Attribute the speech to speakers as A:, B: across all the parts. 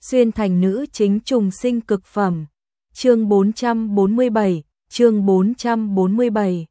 A: xuyên thành nữ chính trùng sinh cực phẩm. Chương 447, chương 447.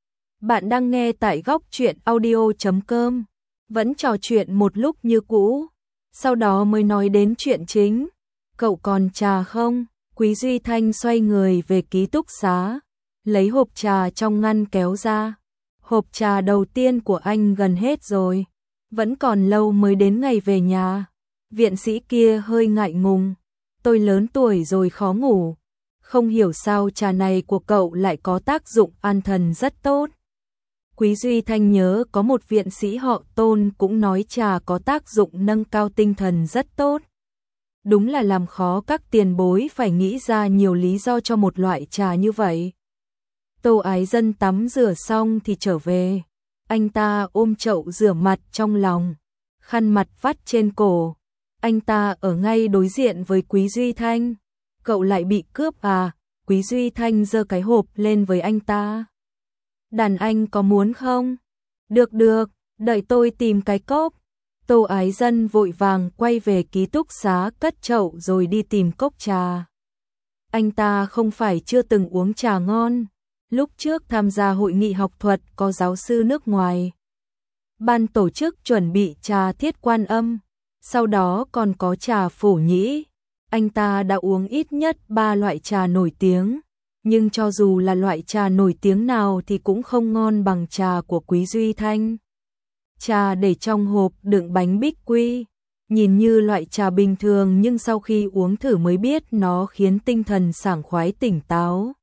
A: Bạn đang nghe tại góc truyện audio.com. Vẫn trò chuyện một lúc như cũ, sau đó mới nói đến chuyện chính. Cậu còn trà không? Quý Duy Thanh xoay người về ký túc xá, lấy hộp trà trong ngăn kéo ra. Hộp trà đầu tiên của anh gần hết rồi, vẫn còn lâu mới đến ngày về nhà. Viện sĩ kia hơi ngại ngùng, tôi lớn tuổi rồi khó ngủ, không hiểu sao trà này của cậu lại có tác dụng an thần rất tốt. Quý Duy Thanh nhớ có một viện sĩ họ Tôn cũng nói trà có tác dụng nâng cao tinh thần rất tốt. Đúng là làm khó các tiền bối phải nghĩ ra nhiều lý do cho một loại trà như vậy. Tô Ái Dân tắm rửa xong thì trở về. Anh ta ôm chậu rửa mặt trong lòng, khăn mặt vắt trên cổ. Anh ta ở ngay đối diện với Quý Duy Thanh. Cậu lại bị cướp à? Quý Duy Thanh giơ cái hộp lên với anh ta. Đàn anh có muốn không? Được được, đợi tôi tìm cái cốc. Tô Ái Dân vội vàng quay về ký túc xá cất chậu rồi đi tìm cốc trà. Anh ta không phải chưa từng uống trà ngon. Lúc trước tham gia hội nghị học thuật có giáo sư nước ngoài. Ban tổ chức chuẩn bị trà Thiết Quan Âm, sau đó còn có trà Phổ Nhĩ. Anh ta đã uống ít nhất 3 loại trà nổi tiếng, nhưng cho dù là loại trà nổi tiếng nào thì cũng không ngon bằng trà của Quý Duy Thanh. Trà để trong hộp đựng bánh bích quy, nhìn như loại trà bình thường nhưng sau khi uống thử mới biết nó khiến tinh thần sảng khoái tỉnh táo.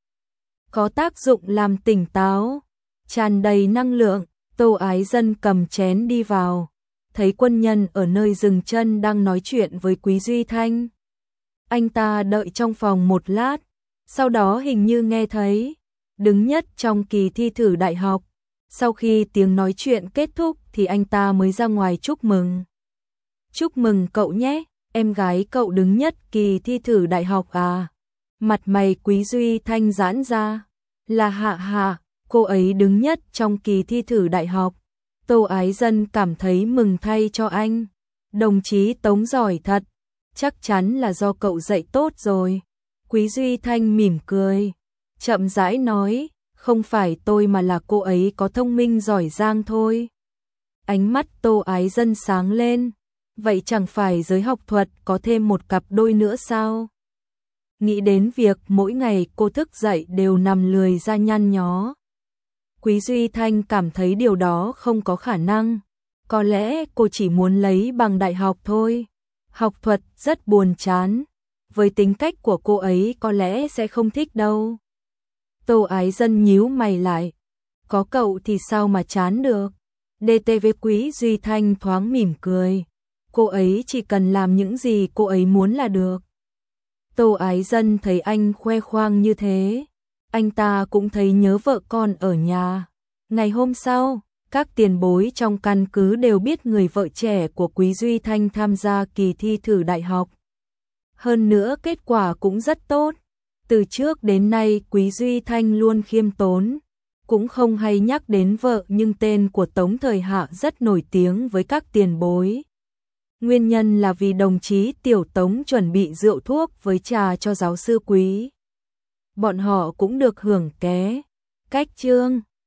A: Có tác dụng làm tỉnh táo, tràn đầy năng lượng. Tô Ái Dân cầm chén đi vào, thấy quân nhân ở nơi dừng chân đang nói chuyện với Quý Duy Thanh. Anh ta đợi trong phòng một lát, sau đó hình như nghe thấy, đứng nhất trong kỳ thi thử đại học. Sau khi tiếng nói chuyện kết thúc thì anh ta mới ra ngoài chúc mừng. Chúc mừng cậu nhé, em gái cậu đứng nhất kỳ thi thử đại học à? Mặt mày Quý Duy Thanh giãn ra. Là Hạ Hạ, cô ấy đứng nhất trong kỳ thi thử đại học. Tô Ái Dân cảm thấy mừng thay cho anh. Đồng chí Tống giỏi thật, chắc chắn là do cậu dạy tốt rồi. Quý Duy Thanh mỉm cười, chậm rãi nói, không phải tôi mà là cô ấy có thông minh giỏi giang thôi. Ánh mắt Tô Ái Dân sáng lên, vậy chẳng phải giới học thuật có thêm một cặp đôi nữa sao? Nghĩ đến việc mỗi ngày cô thức dậy đều nằm lười ra nhăn nhó. Quý Duy Thanh cảm thấy điều đó không có khả năng. Có lẽ cô chỉ muốn lấy bằng đại học thôi. Học thuật rất buồn chán. Với tính cách của cô ấy có lẽ sẽ không thích đâu. Tô Ái Dân nhíu mày lại. Có cậu thì sao mà chán được. DTV Quý Duy Thanh thoáng mỉm cười. Cô ấy chỉ cần làm những gì cô ấy muốn là được. Tô Ái Dân thấy anh khoe khoang như thế, anh ta cũng thấy nhớ vợ con ở nhà. Ngày hôm sau, các tiền bối trong căn cứ đều biết người vợ trẻ của Quý Duy Thanh tham gia kỳ thi thử đại học. Hơn nữa kết quả cũng rất tốt. Từ trước đến nay Quý Duy Thanh luôn khiêm tốn, cũng không hay nhắc đến vợ nhưng tên của Tống Thời Hạ rất nổi tiếng với các tiền bối. Nguyên nhân là vì đồng chí Tiểu Tống chuẩn bị rượu thuốc với trà cho giáo sư Quý. Bọn họ cũng được hưởng ké. Cách chương